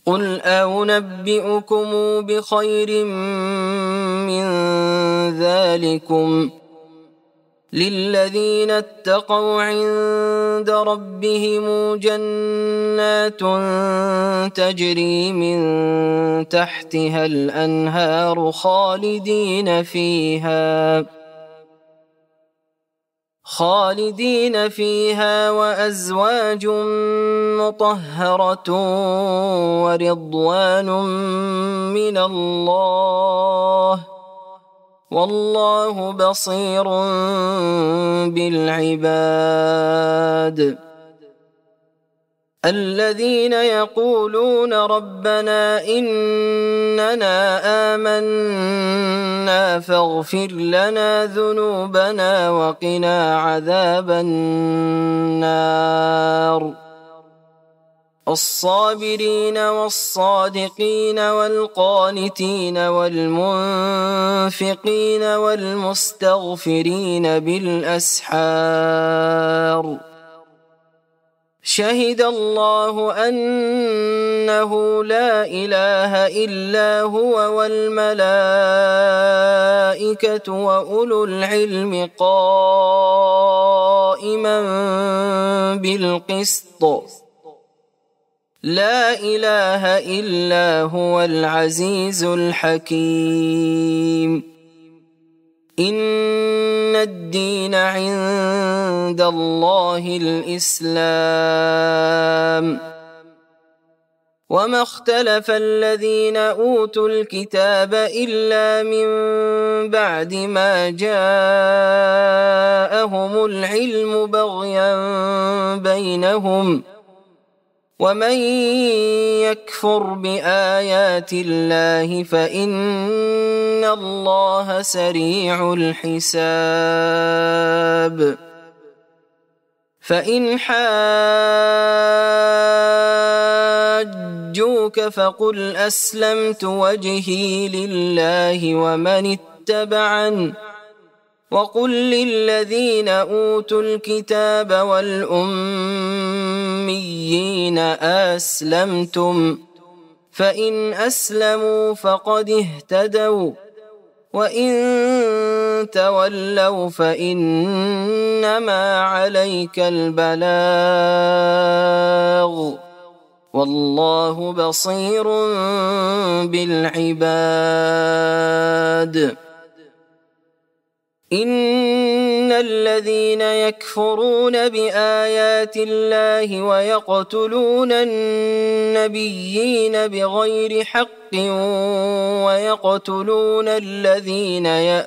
قل أنبئكم بخير من ذلكم للذين اتقوا عند ربهم جنات تجري من تحتها الأنهار خالدين فيها وأزواج مطهرة ورضوان من الله والله بصير بالعباد. الذين يقولون ربنا إننا آمنا فاغفر لنا ذنوبنا وقنا عذاب النار. الصابرين والصادقين والقانتين والمنفقين والمستغفرين بالأسحار. شهد الله أنه لا إله إلا هو والملائكة وأولو العلم قائما بالقسط لا إله إلا هو العزيز الحكيم. إن الدين عند الله الإسلام. وما اختلف الذين أوتوا الكتاب إلا من بعد ما جاءهم العلم بغيا بينهم ومن يكفر بآيات الله فإن الله سريع الحساب. فإن حاجوك فقل أسلمت وجهي لله ومن اتبعني وقل للذين أوتوا الكتاب والأميين أسلمتم فإن أسلموا فقد اهتدوا وإن تولوا فإنما عليك البلاغ والله بصير بالعباد. إن الذين يكفرون بآيات الله ويقتلون النبيين بغير حق ويقتلون الذين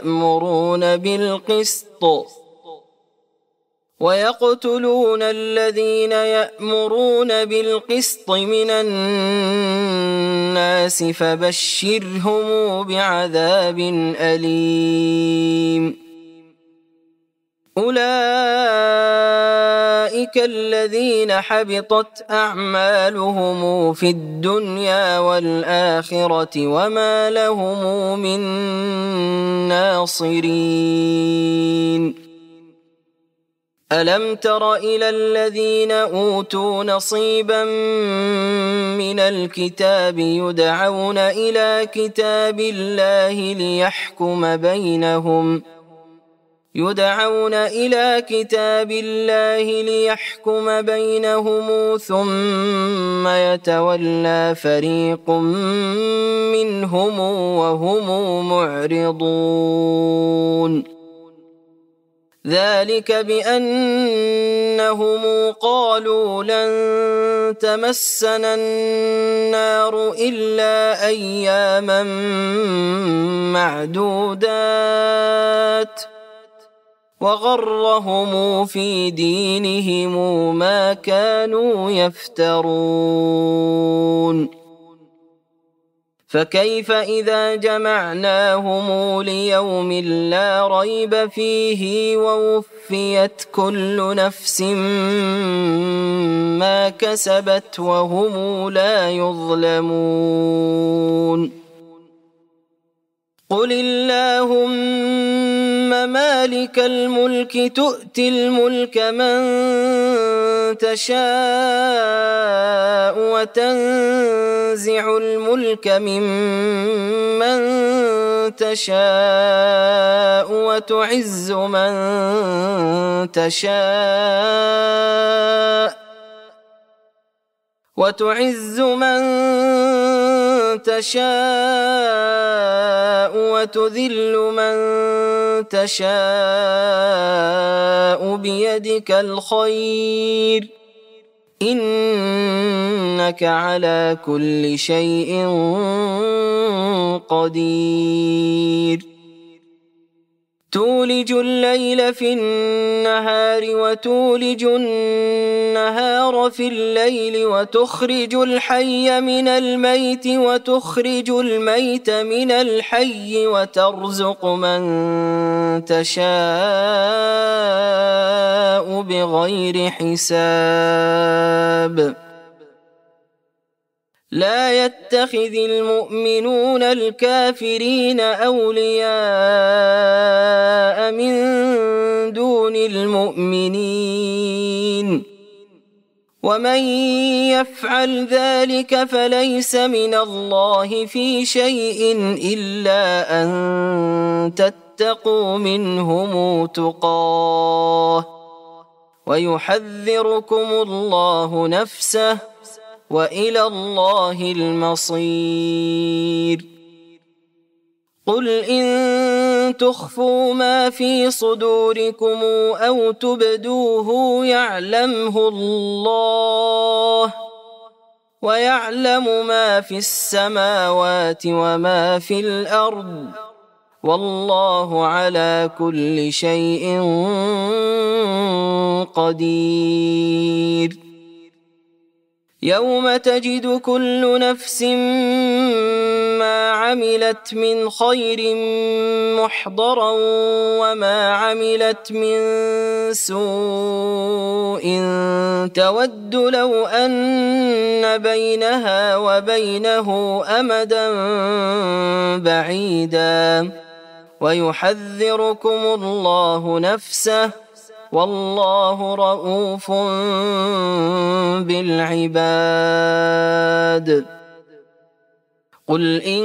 يأمرون بالقسط من الناس فبشرهم بعذاب أليم. أولئك الذين حبطت أعمالهم في الدنيا والآخرة وما لهم من ناصرين. ألم تر إلى الذين أوتوا نصيبا من الكتاب يدعون إلى كتاب الله ليحكم بينهم ثم يتولى فريق منهم وهم معرضون. ذلك بأنهم قالوا لن تمسنا النار إلا أياما معدودات وغرهم في دينهم ما كانوا يفترون. فكيف إذا جمعناهم ليوم لا ريب فيه ووفيت كل نفس ما كسبت وهم لا يظلمون. قل اللهم مالك الملك تؤتي الملك من تشاء وتنزع الملك ممن تشاء وتعز من تشاء وتذل من تشاء بيدك الخير إنك على كل شيء قدير تولج الليل في النهار وتولج النهار في الليل وتخرج الحي من الميت وتخرج الميت من الحي وترزق من تشاء بغير حساب لا يتخذ المؤمنون الكافرين أولياء من دون المؤمنين ومن يفعل ذلك فليس من الله في شيء إلا أن تتقوا منهم تقاه ويحذركم الله نفسه وإلى الله المصير قل إن تخفوا ما في صدوركم أو تبدوه يعلمه الله ويعلم ما في السماوات وما في الأرض والله على كل شيء قدير يوم تجد كل نفس ما عملت من خير محضرا وما عملت من سوء تود لو أن بينها وبينه أمدا بعيدا ويحذركم الله نفسه والله رؤوف بالعباد قل إن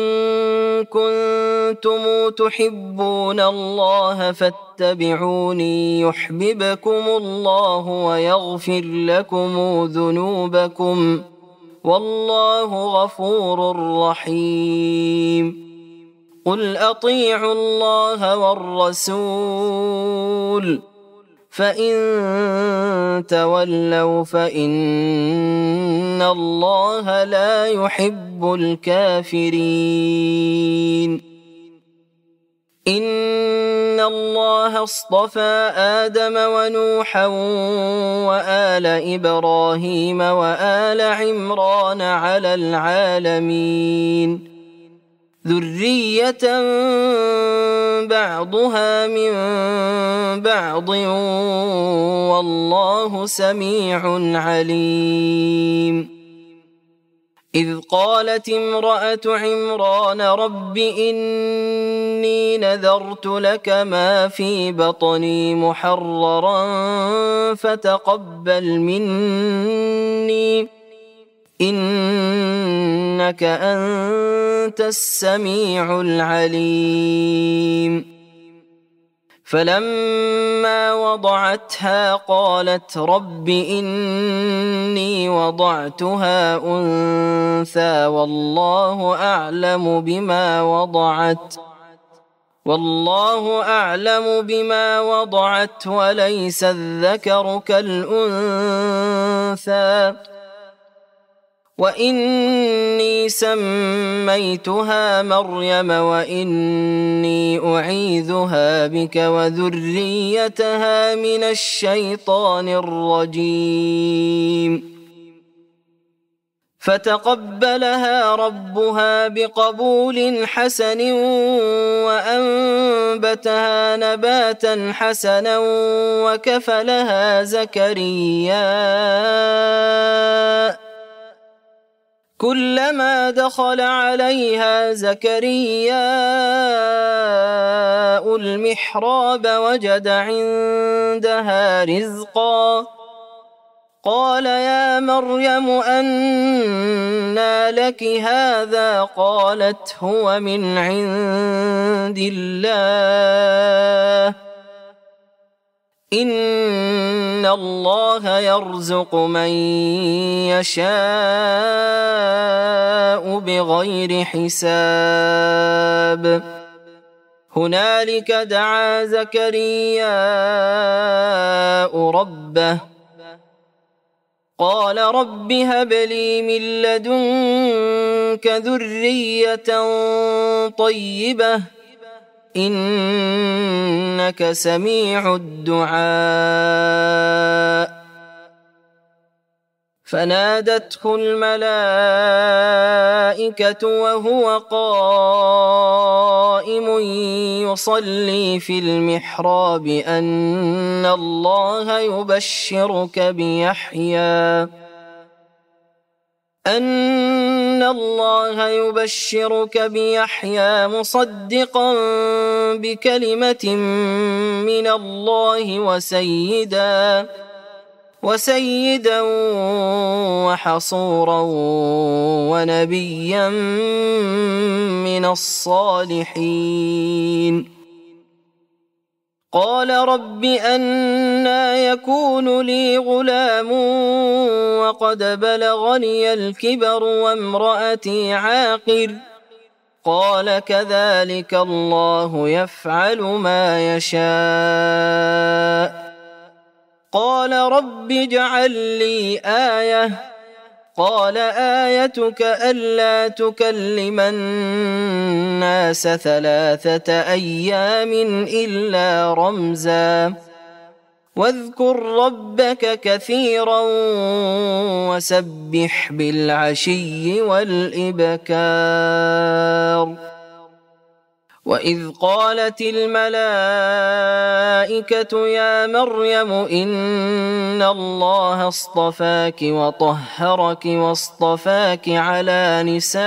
كنتم تحبون الله فاتبعوني يحببكم الله ويغفر لكم ذنوبكم والله غفور رحيم قل أطيعوا الله والرسول فإن تولوا فإن الله لا يحب الكافرين إن الله اصطفى آدم ونوحا وآل إبراهيم وآل عمران على العالمين ذرية بعضها من بعض والله سميع عليم إذ قالت امرأة عمران رب إني نذرت لك ما في بطني محررا فتقبل مني إنك أنت السميع العليم فلما وضعتها قالت رب إني وضعتها أنثى والله أعلم بما وضعت وليس الذكر كالأنثى وإني سميتها مريم وإني أعيذها بك وذريتها من الشيطان الرجيم فتقبلها ربها بقبول حسن وأنبتها نباتا حسنا وكفلها زكريا كلما دخل عليها زكريا المحراب وجد عندها رزقا قال يا مريم أنى لك هذا؟ قالت هو من عند الله إن الله يرزق من يشاء بغير حساب. هنالك دعا زكرياء ربه قال رب هب لي من لدنك ذرية طيبة إنك سميع الدعاء. فنادته الملائكة وهو قائم يصلي في المحراب أن الله يبشرك بيحيى مصدقا بكلمة من الله وسيدا وحصورا ونبيا من الصالحين. قال رب أنى يكون لي غلام وقد بلغني الكبر وامرأتي عاقر؟ قال كذلك الله يفعل ما يشاء. قال رب اجعل لي آية. قال آيتك ألا تكلم الناس 3 أيام إلا رمزا واذكر ربك كثيرا وسبح بالعشي والإبكار. وإذ قالت الملائكة يا مريم إن الله اصطفاك وطهرك واصطفاك على نساء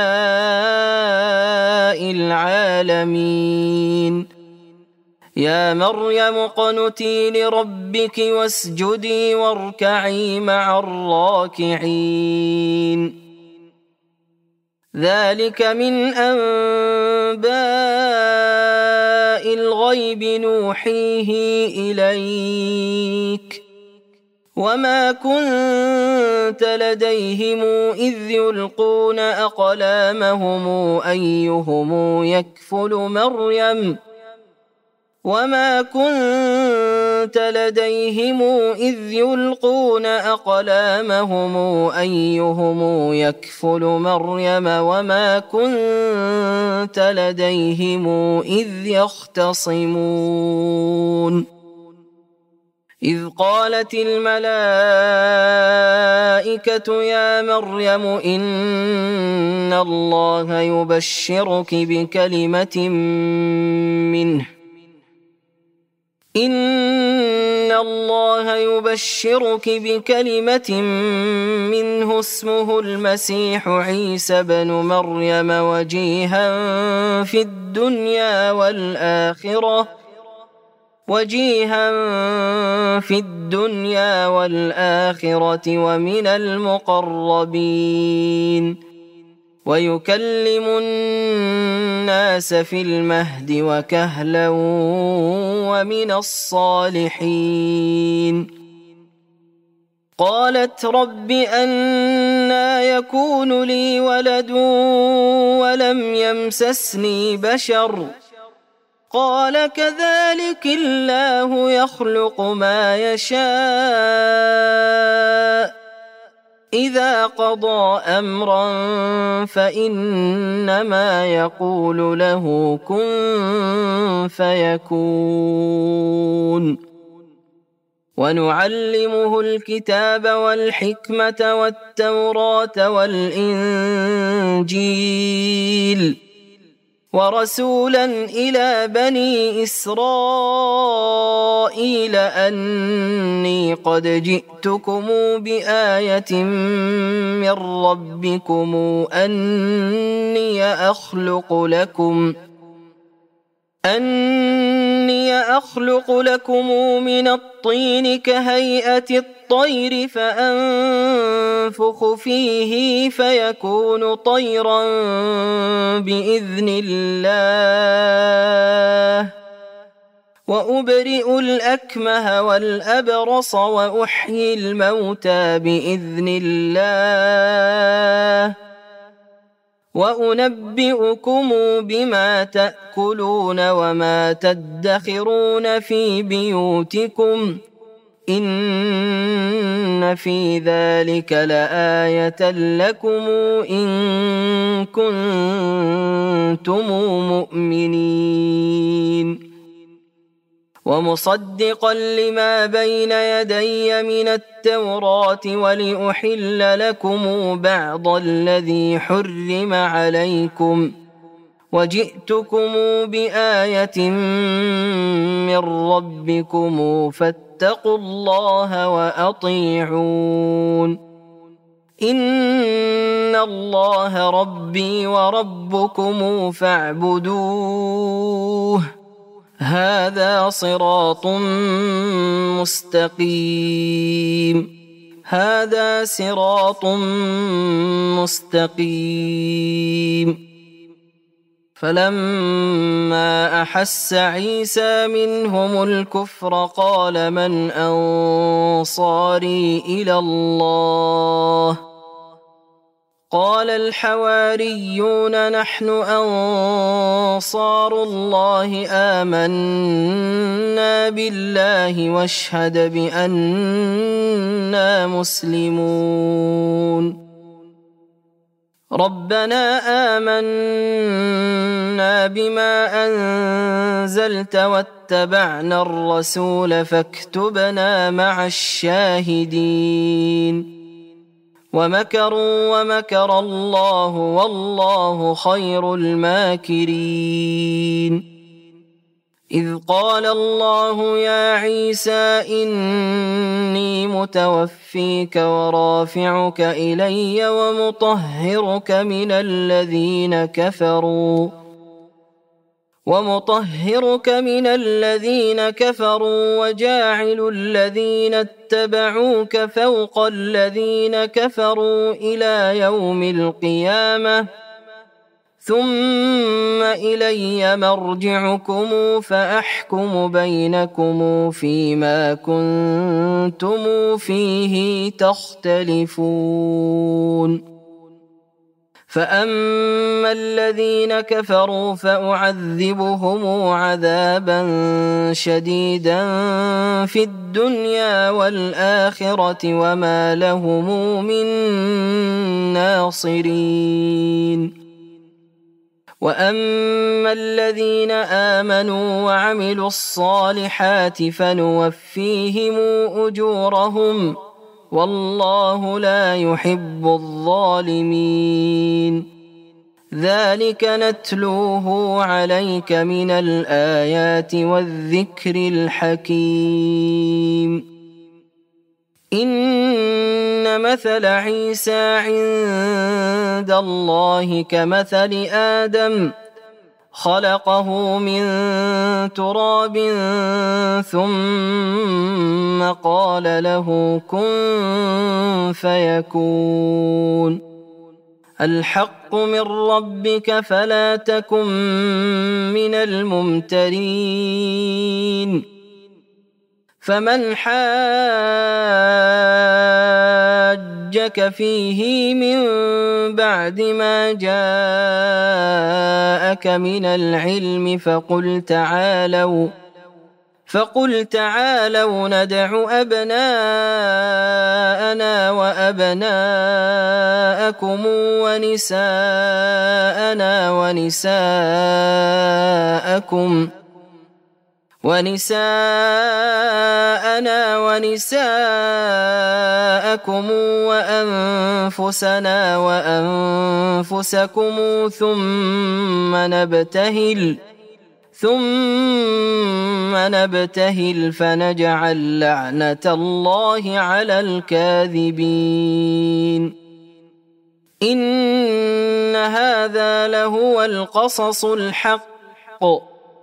العالمين. يا مريم اقنتي لربك واسجدي واركعي مع الراكعين. ذلك من أنباء الغيب نوحيه إليك وما كنت لديهم إذ يلقون أقلامهم أيهم يكفل مريم وما كنت لديهم إذ يلقون أقلامهم أيهم يكفل مريم وما كنت لديهم إذ يختصمون. إذ قالت الملائكة يا مريم إن الله يبشرك بكلمة منه اسمه المسيح عيسى بن مريم وجيها في الدنيا والآخرة ومن المقربين ويكلم الناس في المهد وكهلا ومن الصالحين. قالت رب أنى يكون لي ولد ولم يمسسني بشر؟ قال كذلك الله يخلق ما يشاء إذا قضى أمرا فإنما يقول له كن فيكون. ونعلمه الكتاب والحكمة والتوراة والإنجيل ورسولا إلى بني إسرائيل أني قد جئتكم بآية من ربكم أني أخلق لكم من الطين كهيئة الطير الطير فأنفخ فيه فيكون طيرا بإذن الله وأبرئ الأكمه والأبرص وأحيي الموتى بإذن الله وأنبئكم بما تأكلون وما تدخرون في بيوتكم إن في ذلك لآية لكم إن كنتم مؤمنين ومصدقا لما بين يدي من التوراة ولأحل لكم بعض الذي حرم عليكم وجئتكم بآية من ربكم فاتقوا الله وأطيعون إن الله ربي وربكم فاعبدوه هذا صراط مستقيم فلما أحس عيسى منهم الكفر قال من أنصاري إلى الله قال الحواريون نحن أنصار الله آمنا بالله واشهد بأننا مسلمون ربنا آمنا بما أنزلت واتبعنا الرسول فاكتبنا مع الشاهدين ومكروا ومكر الله والله خير الماكرين إذ قال الله يا عيسى إني متوفيك ورافعك إلي ومطهرك من الذين كفروا وجاعل الذين اتبعوك فوق الذين كفروا إلى يوم القيامة ثم إلي مرجعكم فأحكم بينكم فيما كنتم فيه تختلفون فأما الذين كفروا فأعذبهم عذابا شديدا في الدنيا والآخرة وما لهم من ناصرين وأما الذين آمنوا وعملوا الصالحات فنوفيهم أجورهم والله لا يحب الظالمين ذلك نتلوه عليك من الآيات والذكر الحكيم إن مثل عيسى عند الله كمثل آدم خلقه من تراب ثم قال له كن فيكون الحق من ربك فلا تكن من الممترين فمن حاجك فيه من بعد ما جاءك من العلم فقل تعالوا ندع أبناءنا وأبناءكم ونساءنا ونساءكم وأنفسنا وأنفسكم ثم نبتهل فنجعل لعنة الله على الكاذبين إن هذا لهو القصص الحق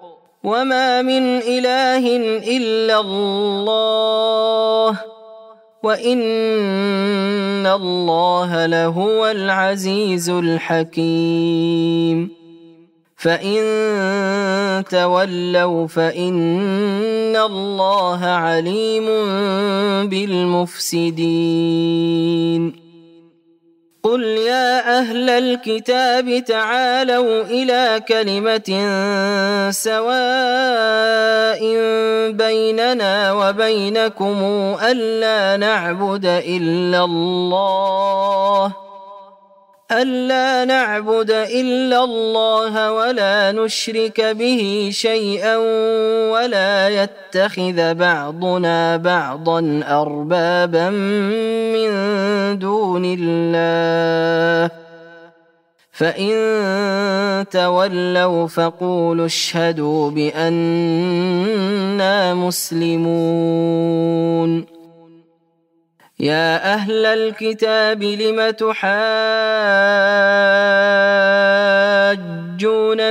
وما من إله إلا الله وإن الله لهو العزيز الحكيم فإن تولوا فإن الله عليم بالمفسدين قل يا أهل الكتاب تعالوا إلى كلمة سواء بيننا وبينكم ألا نعبد إلا الله ولا نشرك به شيئا ولا يتخذ بعضنا بعضا أربابا من دون الله فإن تولوا فقولوا اشهدوا بأننا مسلمون يا أهل الكتاب لم تحاجون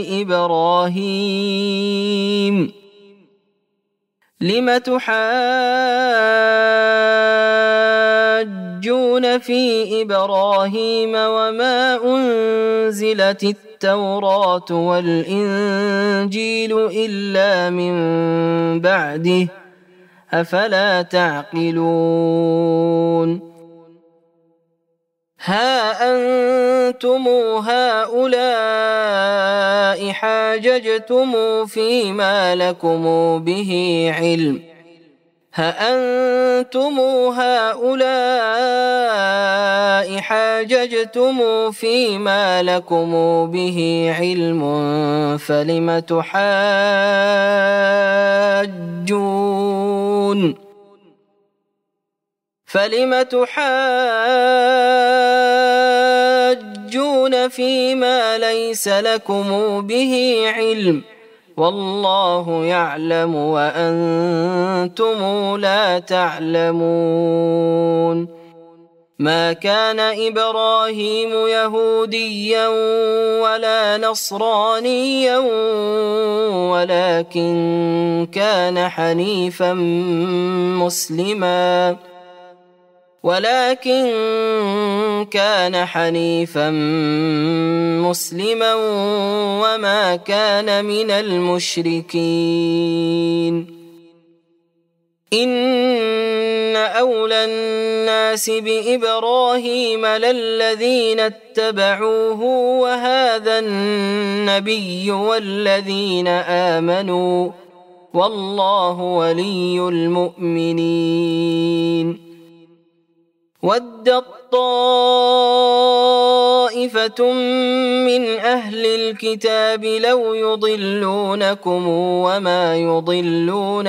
في إبراهيم وما أنزلت التوراة والإنجيل إلا من بعده أفلا تعقلون ها أنتم هؤلاء حاججتم فيما لكم به علم فلم تحاجون فيما ليس لكم به علم والله يعلم وأنتم لا تعلمون ما كان إبراهيم يهوديا ولا نصرانيا ولكن كان حنيفا مسلما وما كان من المشركين إن أولى الناس بإبراهيم للذين اتبعوه وهذا النبي والذين آمنوا والله ولي المؤمنين ودت طائفة من أهل الكتاب لو يضلونكم وما يضلون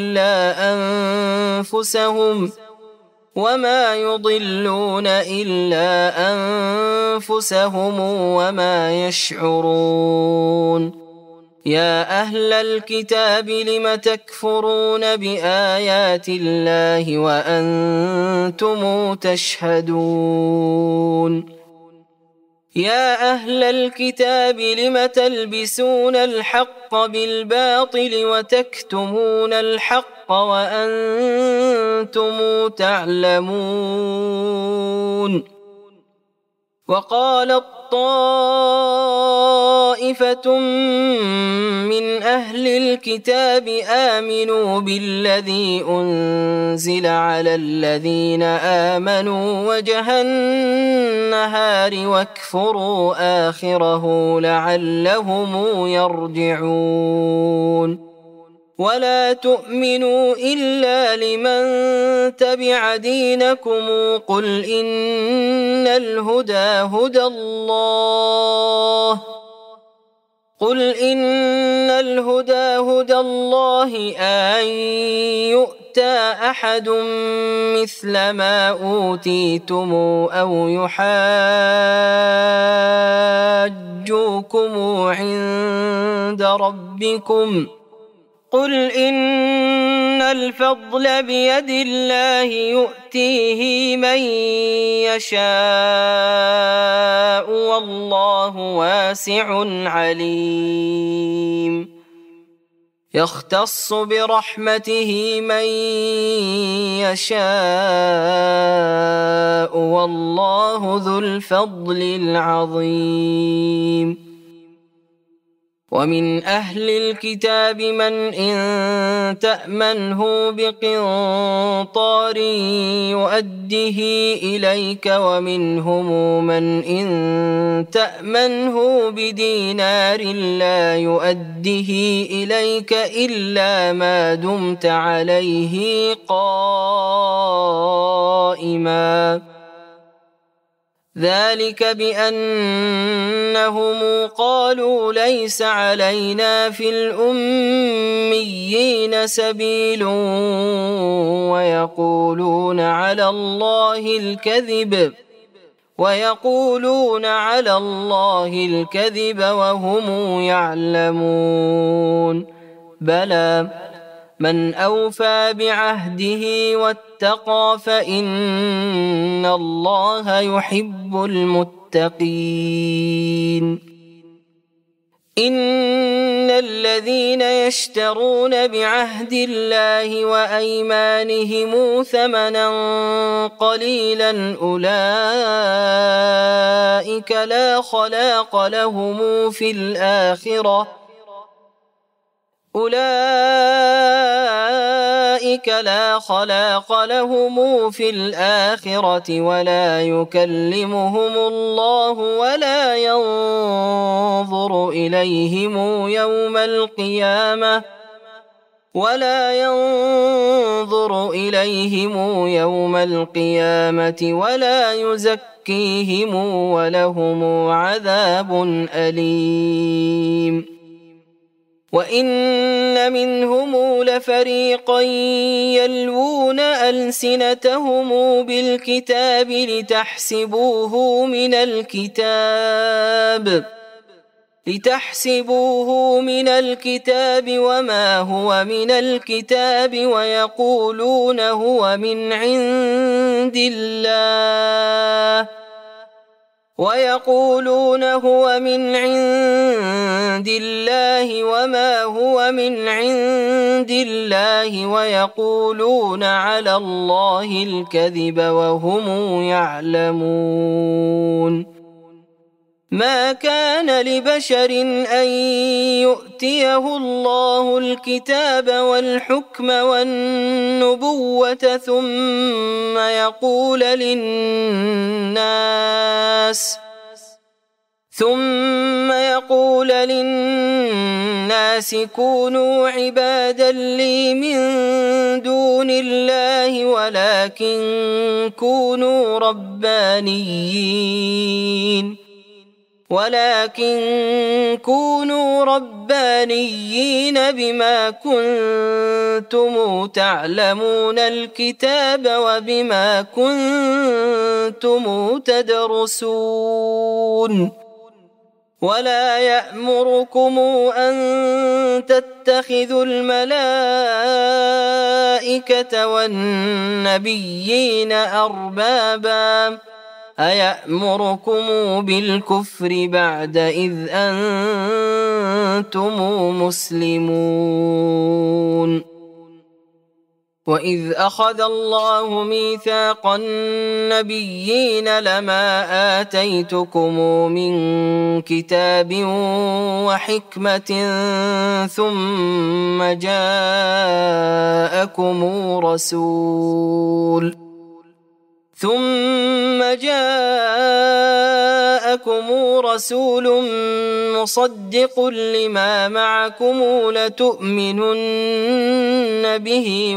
إلا أنفسهم وما يشعرون يا أهل الكتاب لم تكفرون بآيات الله وأنتم تشهدون يا أهل الكتاب لم تلبسون الحق بالباطل وتكتمون الحق وأنتم تعلمون وقالت طائفة من أهل الكتاب آمنوا بالذي أنزل على الذين آمنوا وجه النهار واكفروا آخره لعلهم يرجعون ولا تؤمنوا إلا لمن تبع دينكم قل إن الهدى هدى الله أن يؤتى أحد مثل ما أوتيتم أو يحاجوكم عند ربكم قل إن الفضل بيد الله يؤتيه من يشاء والله واسع عليم يختص برحمته من يشاء والله ذو الفضل العظيم. ومن أهل الكتاب من إن تأمنه بقنطار يؤده إليك ومنهم من إن تأمنه بدينار لا يؤده إليك إلا ما دمت عليه قائما ذلك بأنهم قالوا ليس علينا في الأميين سبيل ويقولون على الله الكذب وهم يعلمون. بلى من أوفى بعهده واتقى فإن الله يحب المتقين. إن الذين يشترون بعهد الله وأيمانهم ثمنا قليلا أولئك لا خلاق لهم في الآخرة ولا يكلمهم الله ولا ينظر إليهم يوم القيامة ولا يزكيهم ولهم عذاب أليم. وإن منهم لفريقا يلوون ألسنتهم بالكتاب لتحسبوه من الكتاب وما هو من الكتاب ويقولون هو من عند الله وما هو من عند الله ويقولون على الله الكذب وهم يعلمون. ما كان لبشر أن يؤتيه الله الكتاب والحكم والنبوة ثم يقول للناس كونوا عبادا لي من دون الله ولكن كونوا ربانيين بما كنتم تعلمون الكتاب وبما كنتم تدرسون. ولا يأمركم أن تتخذوا الملائكة والنبيين أربابا أيأمركم بالكفر بعد إذ أنتم مسلمون. وإذ أخذ الله ميثاق النبيين لما آتيتكم من كتاب وحكمة ثم جاءكم رسول مصدق لما معكم لتؤمنن به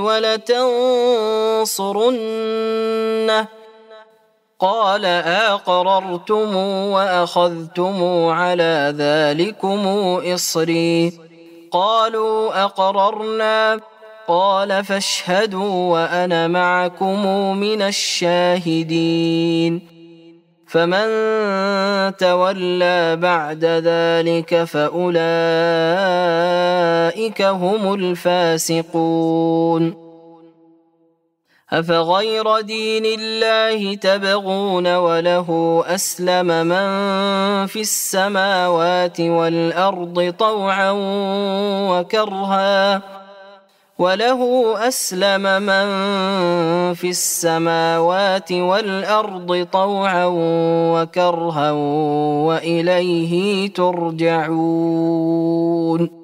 ولتنصرنه قال أقررتم وأخذتم على ذلكم إصري قالوا أقررنا قال فاشهدوا وأنا معكم من الشاهدين. فمن تولى بعد ذلك فأولئك هم الفاسقون. أفغير دين الله تبغون وله أسلم من في السماوات والأرض طوعا وكرها وإليه ترجعون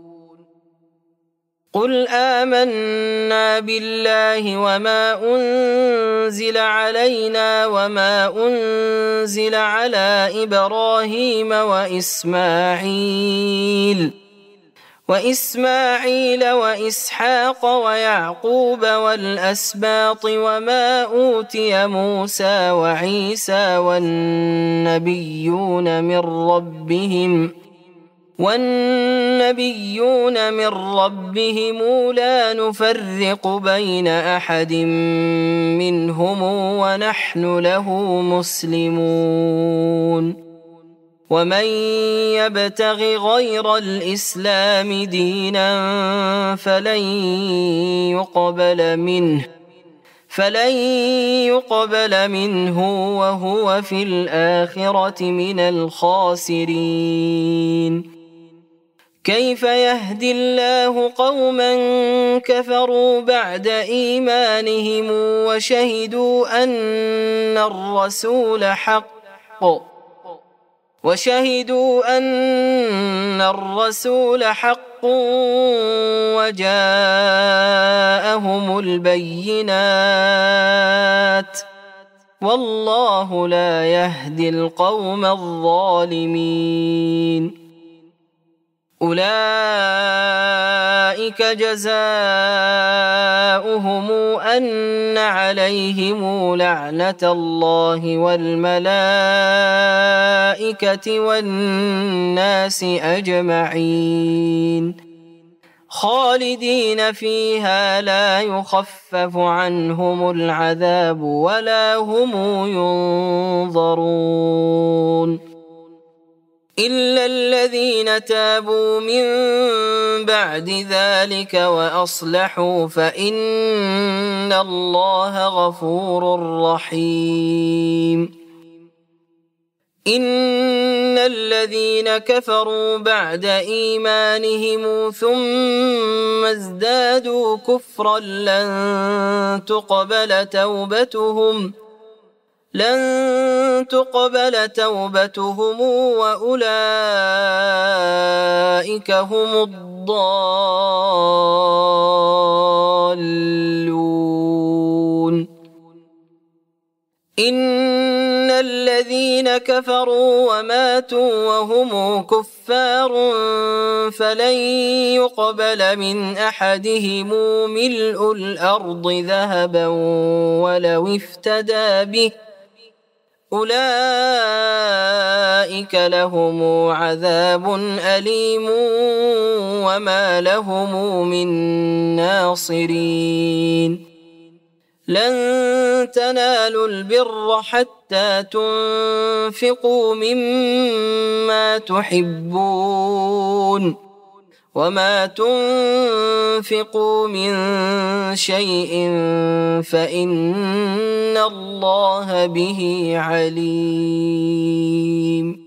قل آمنا بالله وما أنزل علينا وما أنزل على إبراهيم وإسماعيل وإسحاق ويعقوب والأسباط وما أوتي موسى وعيسى والنبيون من ربهم لا نفرق بين أحد منهم ونحن له مسلمون ومن يبتغ غير الإسلام دينا فلن يقبل منه وهو في الآخرة من الخاسرين كيف يهدي الله قوما كفروا بعد إيمانهم وشهدوا أن الرسول حق وجاءهم البينات والله لا يهدي القوم الظالمين أولئك جزاؤهم أن عليهم لعنة الله والملائكة والناس أجمعين خالدين فيها لا يخفف عنهم العذاب ولا هم ينظرون إلا الذين تابوا من بعد ذلك وأصلحوا فإن الله غفور رحيم إن الذين كفروا بعد إيمانهم ثم ازدادوا كفرا لن تقبل توبتهم وأولئك هم الضالون إن الذين كفروا وماتوا وهم كفار فلن يقبل من أحدهم ملء الأرض ذهبا ولو افتدى به أولئك لهم عذاب أليم وما لهم من ناصرين لن تنالوا البر حتى تنفقوا مما تحبون وما تنفقوا من شيء فإن الله به عليم